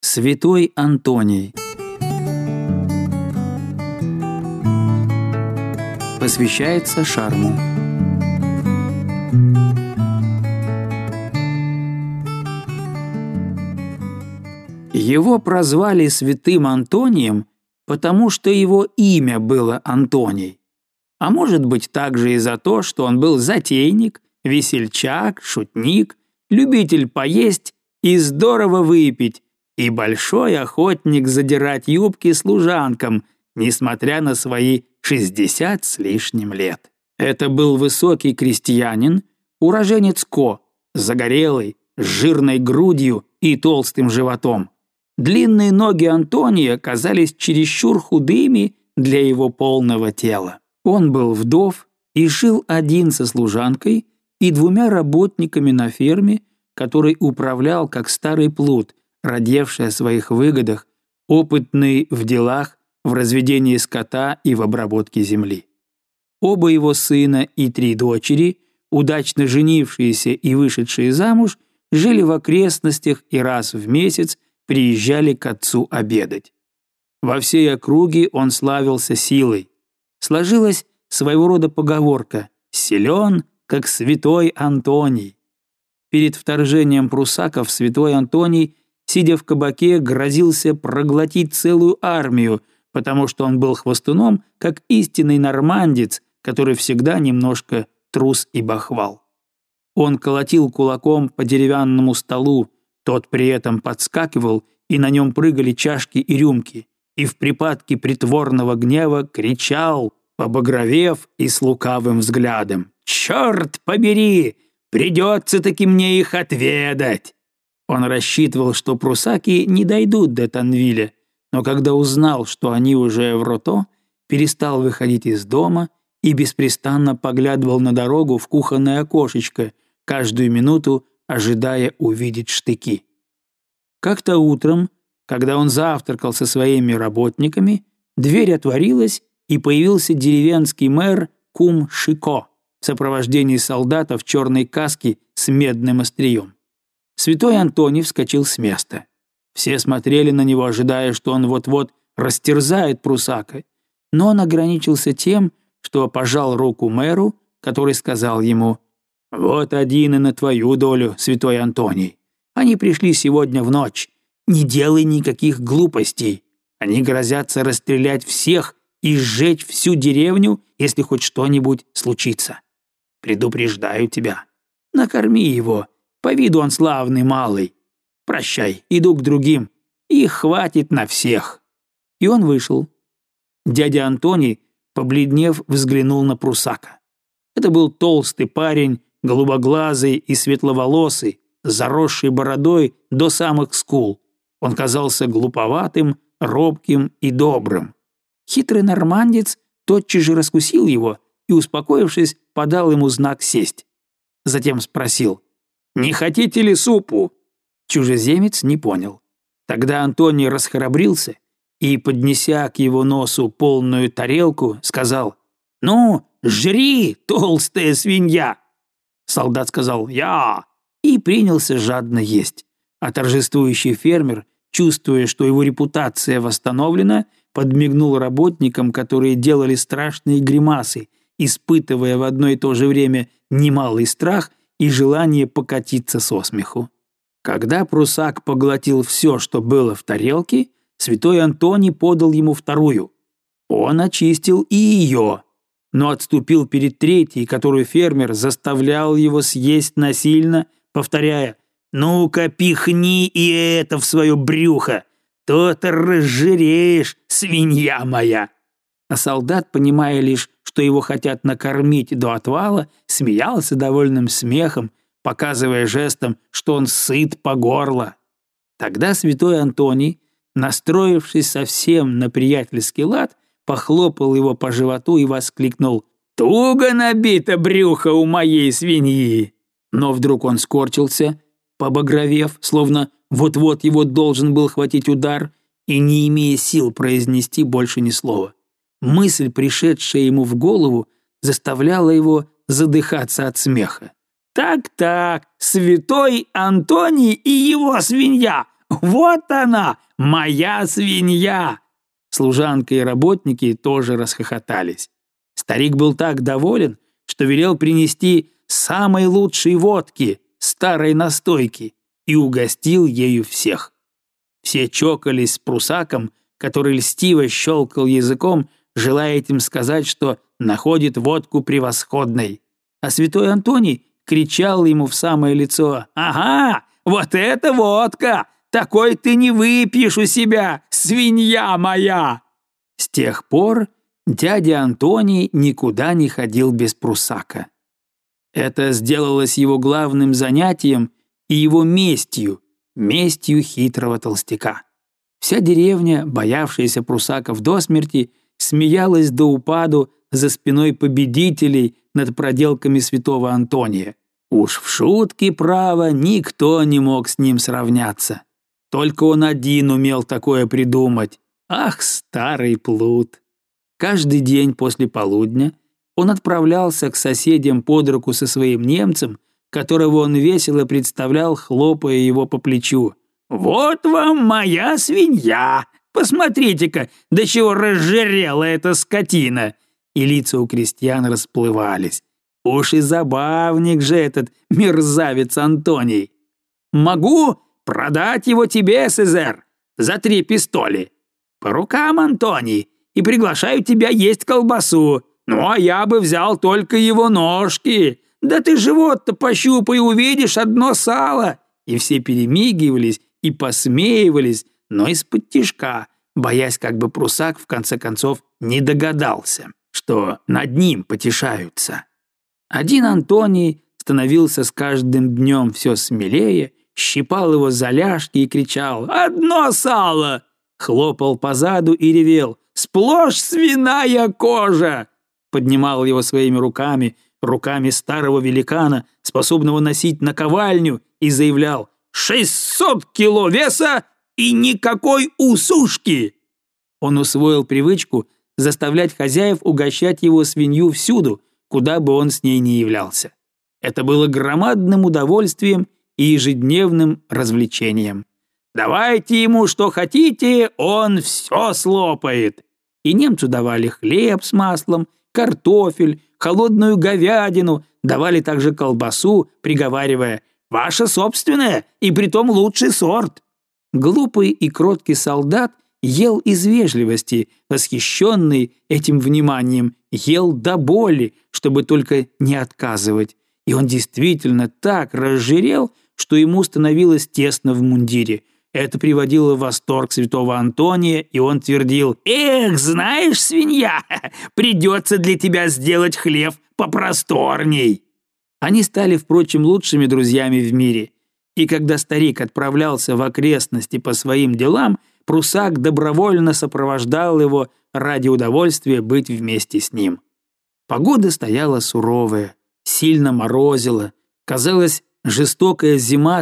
Святой Антоний. Посвящается Шарму. Его прозвали святым Антонием, потому что его имя было Антоний. А может быть также и за то, что он был затейник, весельчак, шутник, любитель поесть и здорово выпить, и большой охотник задирать юбки служанкам, несмотря на свои 60 с лишним лет. Это был высокий крестьянин, уроженец Ко, загорелый, с жирной грудью и толстым животом. Длинные ноги Антония казались чересчур худыми для его полного тела. Он был вдов и жил один со служанкой и 2 работниками на ферме, который управлял как старый плут, родевший о своих выгодах, опытный в делах, в разведении скота и в обработке земли. Оба его сына и 3 дочери, удачно женившиеся и вышедшие замуж, жили в окрестностях и раз в месяц приезжали к отцу обедать. Во всей округе он славился силой. Сложилась своего рода поговорка «силен, как святой Антоний». Перед вторжением прусаков святой Антоний, сидя в кабаке, грозился проглотить целую армию, потому что он был хвостуном, как истинный нормандец, который всегда немножко трус и бахвал. Он колотил кулаком по деревянному столу, тот при этом подскакивал, и на нем прыгали чашки и рюмки, и в припадке притворного гнева кричал, побагровев и с лукавым взглядом: «Черт побери! Придется-таки мне их отведать!» Он рассчитывал, что прусаки не дойдут до Танвиля, но когда узнал, что они уже в Рото, перестал выходить из дома и беспрестанно поглядывал на дорогу в кухонное окошечко, каждую минуту ожидая увидеть штыки. Как-то утром, когда он завтракал со своими работниками, дверь отворилась, и появился деревенский мэр Кум Шико в сопровождении солдата в черной каске с медным острием. Святой Антоний вскочил с места. Все смотрели на него, ожидая, что он вот-вот растерзает прусака, но он ограничился тем, что пожал руку мэру, который сказал ему: «Вот один и на твою долю, святой Антоний. Они пришли сегодня в ночь. Не делай никаких глупостей. Они грозятся расстрелять всех и сжечь всю деревню, если хоть что-нибудь случится. Предупреждаю тебя. Накорми его. По виду он славный малый. Прощай, иду к другим. Их хватит на всех». И он вышел. Дядя Антоний, побледнев, взглянул на прусака. Это был толстый парень, голубоглазый и светловолосый, заросший бородой до самых скул. Он казался глуповатым, робким и добрым. Хитрый нормандец тотчас же раскусил его и, успокоившись, подал ему знак сесть. Затем спросил: «Не хотите ли супу?» Чужеземец не понял. Тогда Антоний расхрабрился и, поднеся к его носу полную тарелку, сказал: «Ну, жри, толстая свинья!» Солдат сказал «Я!» и принялся жадно есть. А торжествующий фермер, чувствуя, что его репутация восстановлена, подмигнул работникам, которые делали страшные гримасы, испытывая в одно и то же время немалый страх и желание покатиться со смеху. Когда прусак поглотил все, что было в тарелке, святой Антоний подал ему вторую. Он очистил и ее, но отступил перед третьей, которую фермер заставлял его съесть насильно, повторяя: «Ну-ка, пихни и это в свое брюхо, то-то разжиреешь, свинья моя!» А солдат, понимая лишь, что его хотят накормить до отвала, смеялся довольным смехом, показывая жестом, что он сыт по горло. Тогда святой Антоний, настроившись совсем на приятельский лад, похлопал его по животу и воскликнул: «Туго набито брюхо у моей свиньи!» Но вдруг он скорчился, побагровев, словно вот-вот его должен был хватить удар, и не имея сил произнести больше ни слова. Мысль, пришедшая ему в голову, заставляла его задыхаться от смеха. «Так-так, святой Антоний и его свинья! Вот она, моя свинья!» Служанка и работники тоже расхохотались. Старик был так доволен, что велел принести самой лучшей водки, старой настойки, и угостил ею всех. Все чокались с прусаком, который льстиво щелкал языком, желая этим сказать, что находит водку превосходной. А святой Антоний кричал ему в самое лицо: «Ага, вот это водка! Такой ты не выпьешь у себя, свинья моя!» С тех пор дядя Антоний никуда не ходил без прусака. Это сделалось его главным занятием и его местью хитрого толстяка. Вся деревня, боявшаяся прусаков до смерти, смеялась до упаду за спиной победителей над проделками святого Антония. Уж в шутке, право, никто не мог с ним сравняться. Только он один умел такое придумать. Ах, старый плут! Каждый день после полудня он отправлялся к соседям под руку со своим немцем, которого он весело представлял, хлопая его по плечу. «Вот вам моя свинья! Посмотрите-ка, до чего разжирела эта скотина!» И лица у крестьян расплывались. Уж и забавник же этот мерзавец Антоний. «Могу продать его тебе, Сезер, за 3 пистоли. По рукам, Антоний, и приглашаю тебя есть колбасу. Ну, а я бы взял только его ножки. Да ты живот-то пощупай, увидишь одно сало». И все перемигивались и посмеивались, но из-под тишка, боясь, как бы прусак в конце концов не догадался, что над ним потешаются. Один Антоний становился с каждым днем все смелее, щипал его за ляжки и кричал: «Одно сало!» Хлопал позаду и ревел: «Сплошь свиная кожа!» Поднимал его своими руками старого великана, способного носить наковальню, и заявлял: 600 кило веса и никакой усушки!» Он усвоил привычку заставлять хозяев угощать его свинью всюду, куда бы он с ней ни являлся. Это было громадным удовольствием и ежедневным развлечением. Давайте ему что хотите, он все слопает. И немцу давали хлеб с маслом, картофель, холодную говядину, давали также колбасу, приговаривая: «Ваша собственная, и притом лучший сорт». Глупый и кроткий солдат ел из вежливости, восхищенный этим вниманием, ел до боли, чтобы только не отказывать. И он действительно так разжирел, что ему становилось тесно в мундире. Это приводило в восторг святого Антония, и он твердил: «Эх, знаешь, свинья, придется для тебя сделать хлев попросторней». Они стали, впрочем, лучшими друзьями в мире. И когда старик отправлялся в окрестности по своим делам, прусак добровольно сопровождал его ради удовольствия быть вместе с ним. Погода стояла суровая, сильно морозила. Казалось, жестокая зима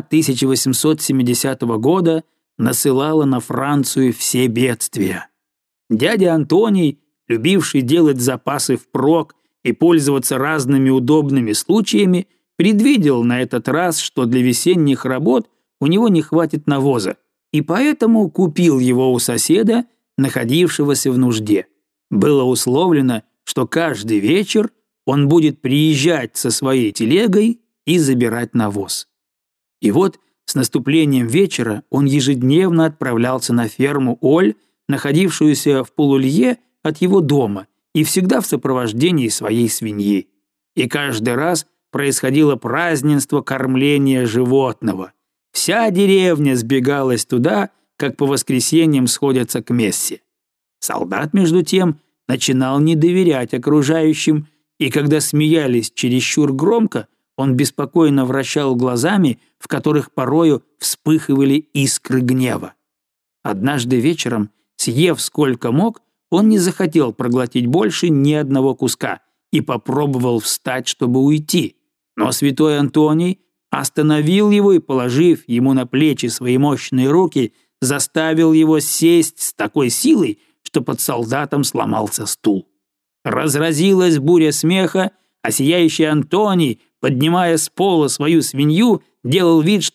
1870 года насылала на Францию все бедствия. Дядя Антоний, любивший делать запасы впрок и пользоваться разными удобными случаями, предвидел на этот раз, что для весенних работ у него не хватит навоза, и поэтому купил его у соседа, находившегося в нужде. Было условлено, что каждый вечер он будет приезжать со своей телегой и забирать навоз. И вот с наступлением вечера он ежедневно отправлялся на ферму Оль, находившуюся в полулье от его дома, и всегда в сопровождении своей свиньи. И каждый раз происходило празднество кормления животного. Вся деревня сбегалась туда, как по воскресеньям сходятся к мессе. Солдат, между тем, начинал не доверять окружающим, и когда смеялись чересчур громко, он беспокойно вращал глазами, в которых порою вспыхивали искры гнева. Однажды вечером, съев сколько мог, он не захотел проглотить больше ни одного куска и попробовал встать, чтобы уйти. Но святой Антоний остановил его и, положив ему на плечи свои мощные руки, заставил его сесть с такой силой, что под солдатом сломался стул. Разразилась буря смеха, а сияющий Антоний, поднимая с пола свою свинью, делал вид, что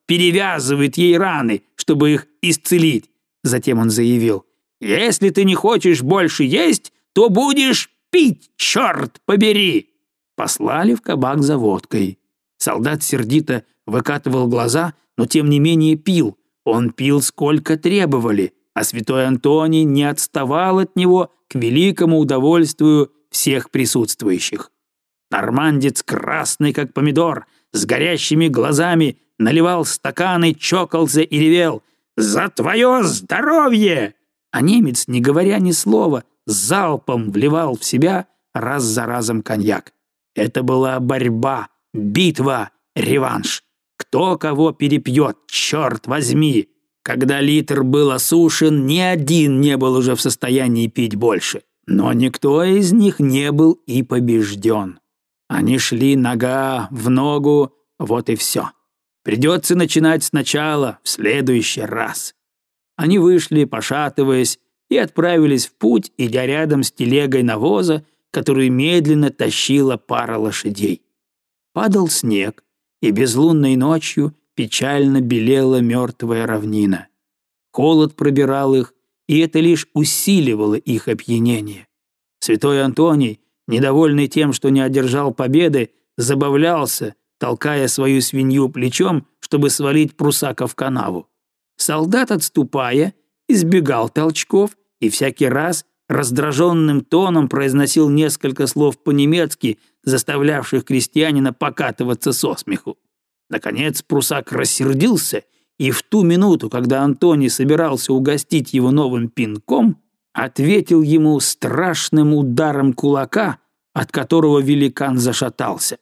перевязывает ей раны, чтобы их исцелить. Затем он заявил: «Если ты не хочешь больше есть, то будешь пить, черт побери!» Послали в кабак за водкой. Солдат сердито выкатывал глаза, но тем не менее пил. Он пил сколько требовали, а святой Антоний не отставал от него к великому удовольствию всех присутствующих. Нормандец, красный как помидор, с горящими глазами, наливал стаканы, чокался и ревел: «За твое здоровье!» А немец, не говоря ни слова, залпом вливал в себя раз за разом коньяк. Это была борьба, битва, реванш. Кто кого перепьет, черт возьми! Когда литр был осушен, ни один не был уже в состоянии пить больше. Но никто из них не был и побежден. Они шли нога в ногу, вот и все. Придется начинать сначала, в следующий раз. Они вышли, пошатываясь, и отправились в путь, идя рядом с телегой навоза, которую медленно тащила пара лошадей. Падал снег, и безлунной ночью печально белела мертвая равнина. Холод пробирал их, и это лишь усиливало их опьянение. Святой Антоний, недовольный тем, что не одержал победы, забавлялся, толкая свою свинью плечом, чтобы свалить прусака в канаву. Солдат, отступая, избегал толчков и всякий раз раздраженным тоном произносил несколько слов по-немецки, заставлявших крестьянина покатываться со смеху. Наконец прусак рассердился, и в ту минуту, когда Антоний собирался угостить его новым пинком, ответил ему страшным ударом кулака, от которого великан зашатался.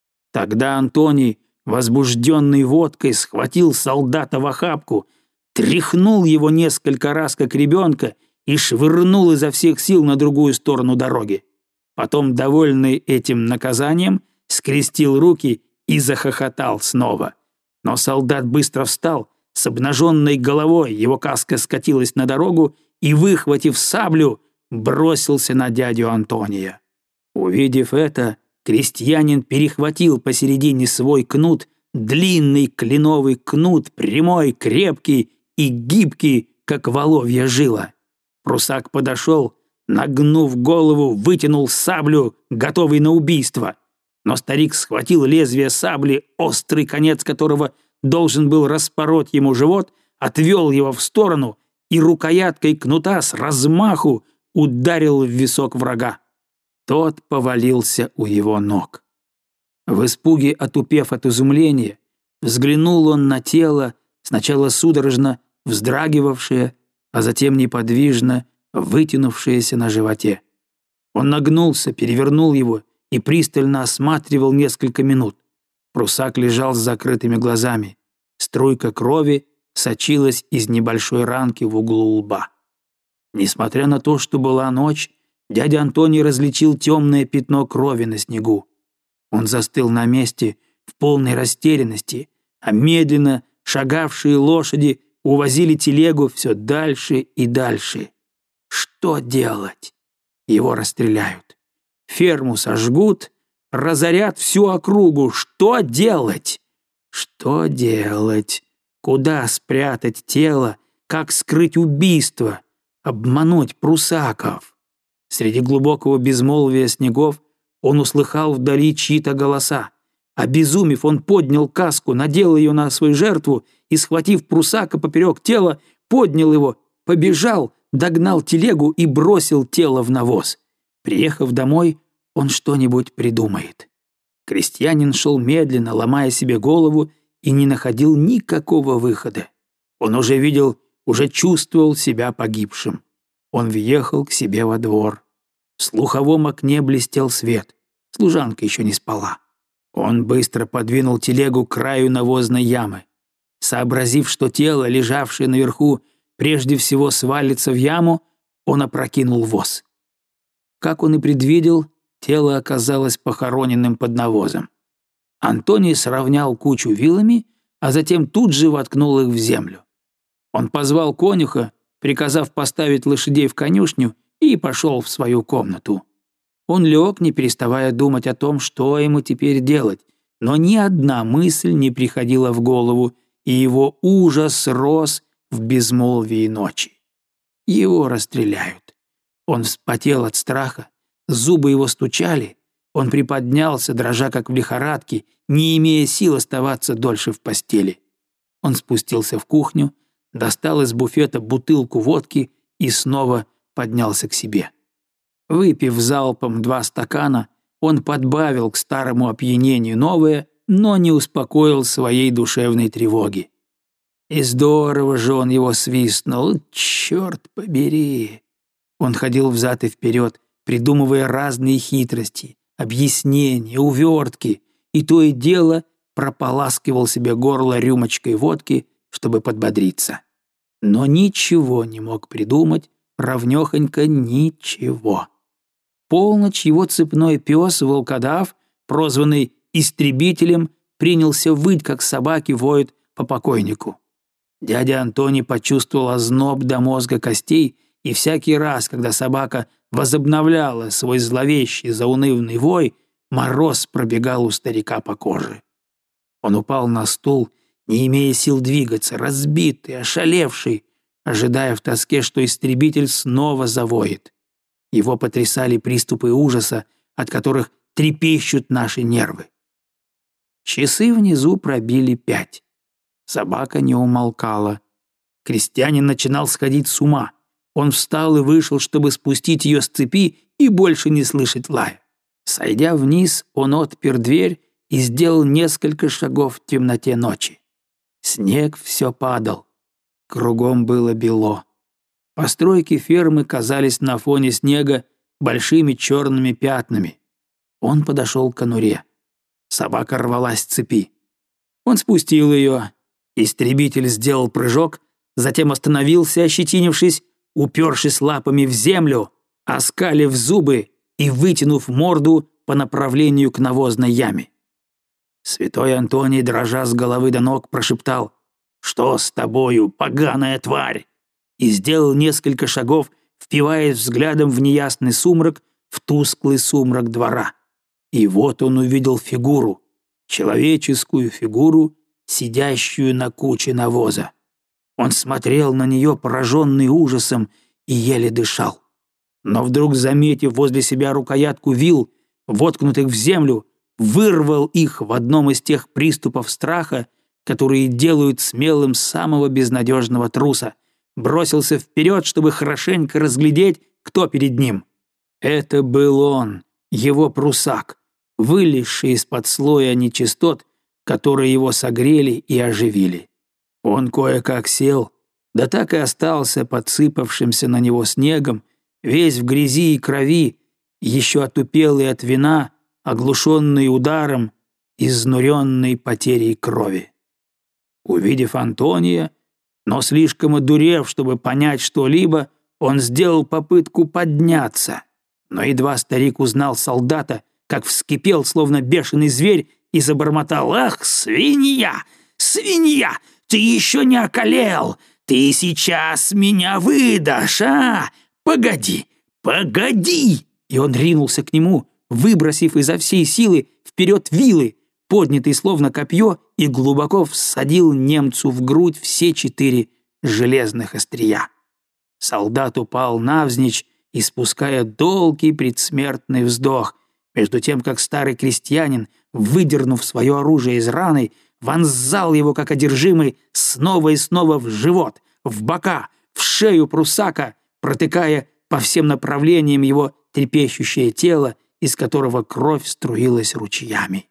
Тогда Антоний, возбужденный водкой, схватил солдата в охапку, тряхнул его несколько раз, как ребенка, и швырнул изо всех сил на другую сторону дороги. Потом, довольный этим наказанием, скрестил руки и захохотал снова. Но солдат быстро встал, с обнаженной головой его каска скатилась на дорогу и, выхватив саблю, бросился на дядю Антония. Увидев это, крестьянин перехватил посередине свой кнут, длинный кленовый кнут, прямой, крепкий и гибкий, как воловья жила. Прусак подошел, нагнув голову, вытянул саблю, готовый на убийство. Но старик схватил лезвие сабли, острый конец которого должен был распороть ему живот, отвел его в сторону и рукояткой кнута с размаху ударил в висок врага. Тот повалился у его ног. В испуге, отупев от изумления, взглянул он на тело, сначала судорожно вздрагивавшее, а затем неподвижно вытянувшееся на животе. Он нагнулся, перевернул его и пристально осматривал несколько минут. Прусак лежал с закрытыми глазами. Струйка крови сочилась из небольшой ранки в углу лба. Несмотря на то, что была ночь, дядя Антоний различил темное пятно крови на снегу. Он застыл на месте в полной растерянности, а медленно шагавшие лошади увозили телегу все дальше и дальше. Что делать? Его расстреляют. Ферму сожгут, разорят всю округу. Что делать? Что делать? Куда спрятать тело? Как скрыть убийство? Обмануть прусаков? Среди глубокого безмолвия снегов он услыхал вдали чьи-то голоса. Обезумев, он поднял каску, надел ее на свою жертву и, схватив прусака поперек тела, поднял его, побежал, догнал телегу и бросил тело в навоз. Приехав домой, он что-нибудь придумает. Крестьянин шел медленно, ломая себе голову, и не находил никакого выхода. Он уже видел, уже чувствовал себя погибшим. Он въехал к себе во двор. В слуховом окне блестел свет. Служанка еще не спала. Он быстро подвинул телегу к краю навозной ямы. Сообразив, что тело, лежавшее наверху, прежде всего свалится в яму, он опрокинул воз. Как он и предвидел, тело оказалось похороненным под навозом. Антоний сравнял кучу вилами, а затем тут же воткнул их в землю. Он позвал конюха, приказав поставить лошадей в конюшню, и пошел в свою комнату. Он лег, не переставая думать о том, что ему теперь делать, но ни одна мысль не приходила в голову, и его ужас рос в безмолвии ночи. Его расстреляют. Он вспотел от страха, зубы его стучали, он приподнялся, дрожа как в лихорадке, не имея сил оставаться дольше в постели. Он спустился в кухню, достал из буфета бутылку водки и снова поднялся к себе. Выпив залпом 2 стакана, он подбавил к старому опьянению новое, но не успокоил своей душевной тревоги. И здорово же он его свистнул, черт побери. Он ходил взад и вперед, придумывая разные хитрости, объяснения, увертки, и то и дело прополаскивал себе горло рюмочкой водки, чтобы подбодриться. Но ничего не мог придумать, равнёхонько ничего. Полночь его цепной пес, волкодав, прозванный «истребителем», принялся выть, как собаки воют по покойнику. Дядя Антоний почувствовал озноб до мозга костей, и всякий раз, когда собака возобновляла свой зловещий заунывный вой, мороз пробегал у старика по коже. Он упал на стул, не имея сил двигаться, разбитый, ошалевший, ожидая в тоске, что истребитель снова завоет. Его потрясали приступы ужаса, от которых трепещут наши нервы. Часы внизу пробили 5. Собака не умолкала. Крестьянин начинал сходить с ума. Он встал и вышел, чтобы спустить ее с цепи и больше не слышать лая. Сойдя вниз, он отпер дверь и сделал несколько шагов в темноте ночи. Снег все падал. Кругом было бело. Постройки фермы казались на фоне снега большими черными пятнами. Он подошел к конуре. Собака рвалась с цепи. Он спустил ее. Истребитель сделал прыжок, затем остановился, ощетинившись, упершись лапами в землю, оскалив зубы и вытянув морду по направлению к навозной яме. Святой Антоний, дрожа с головы до ног, прошептал: «Что с тобою, поганая тварь?» и сделал несколько шагов, впиваясь взглядом в неясный сумрак, в тусклый сумрак двора. И вот он увидел фигуру, человеческую фигуру, сидящую на куче навоза. Он смотрел на нее, пораженный ужасом, и еле дышал. Но вдруг, заметив возле себя рукоятку вил, воткнутых в землю, вырвал их в одном из тех приступов страха, которые делают смелым самого безнадежного труса, бросился вперед, чтобы хорошенько разглядеть, кто перед ним. Это был он, его прусак, вылезший из-под слоя нечистот, которые его согрели и оживили. Он кое-как сел, да так и остался подсыпавшимся на него снегом, весь в грязи и крови, еще отупелый от вина, оглушенный ударом, изнуренный потерей крови. Увидев Антония, но слишком одурев, чтобы понять что-либо, он сделал попытку подняться. Но едва старик узнал солдата, как вскипел, словно бешеный зверь, и забормотал: «Ах, свинья! Свинья! Ты еще не околел! Ты сейчас меня выдашь, а? Погоди! Погоди!» И он ринулся к нему, выбросив изо всей силы вперед вилы, поднятый словно копье, и глубоко всадил немцу в грудь все 4 железных острия. Солдат упал навзничь, испуская долгий предсмертный вздох, между тем как старый крестьянин, выдернув свое оружие из раны, вонзал его, как одержимый, снова и снова в живот, в бока, в шею прусака, протыкая по всем направлениям его трепещущее тело, из которого кровь струилась ручьями.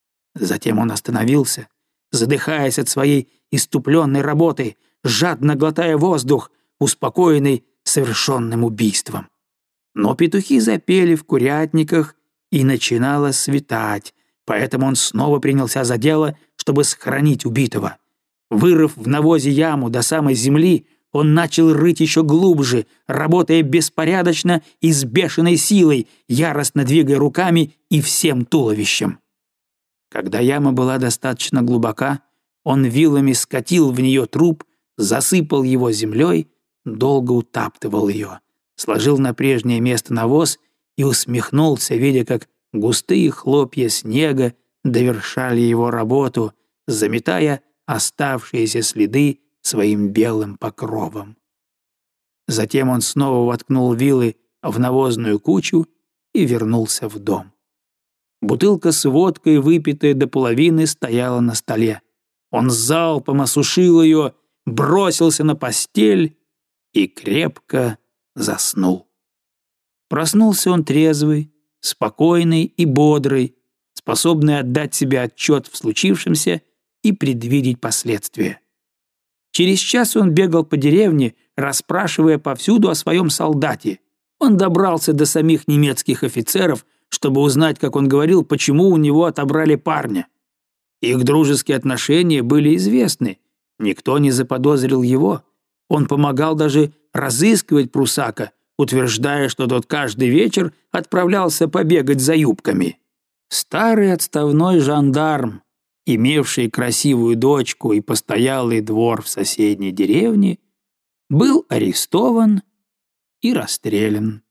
Затем он остановился, задыхаясь от своей иступленной работы, жадно глотая воздух, успокоенный совершенным убийством. Но петухи запели в курятниках, и начинало светать, поэтому он снова принялся за дело, чтобы схоронить убитого. Вырыв в навозе яму до самой земли, он начал рыть еще глубже, работая беспорядочно и с бешеной силой, яростно двигая руками и всем туловищем. Когда яма была достаточно глубока, он вилами скатил в нее труп, засыпал его землей, долго утаптывал ее, сложил на прежнее место навоз и усмехнулся, видя, как густые хлопья снега довершали его работу, заметая оставшиеся следы своим белым покровом. Затем он снова воткнул вилы в навозную кучу и вернулся в дом. Бутылка с водкой, выпитая до половины, стояла на столе. Он залпом осушил ее, бросился на постель и крепко заснул. Проснулся он трезвый, спокойный и бодрый, способный отдать себе отчет в случившемся и предвидеть последствия. Через час он бегал по деревне, расспрашивая повсюду о своем солдате. Он добрался до самих немецких офицеров, чтобы узнать, как он говорил, почему у него отобрали парня. Их дружеские отношения были известны, никто не заподозрил его. Он помогал даже разыскивать прусака, утверждая, что тот каждый вечер отправлялся побегать за юбками. Старый отставной жандарм, имевший красивую дочку и постоялый двор в соседней деревне, был арестован и расстрелян.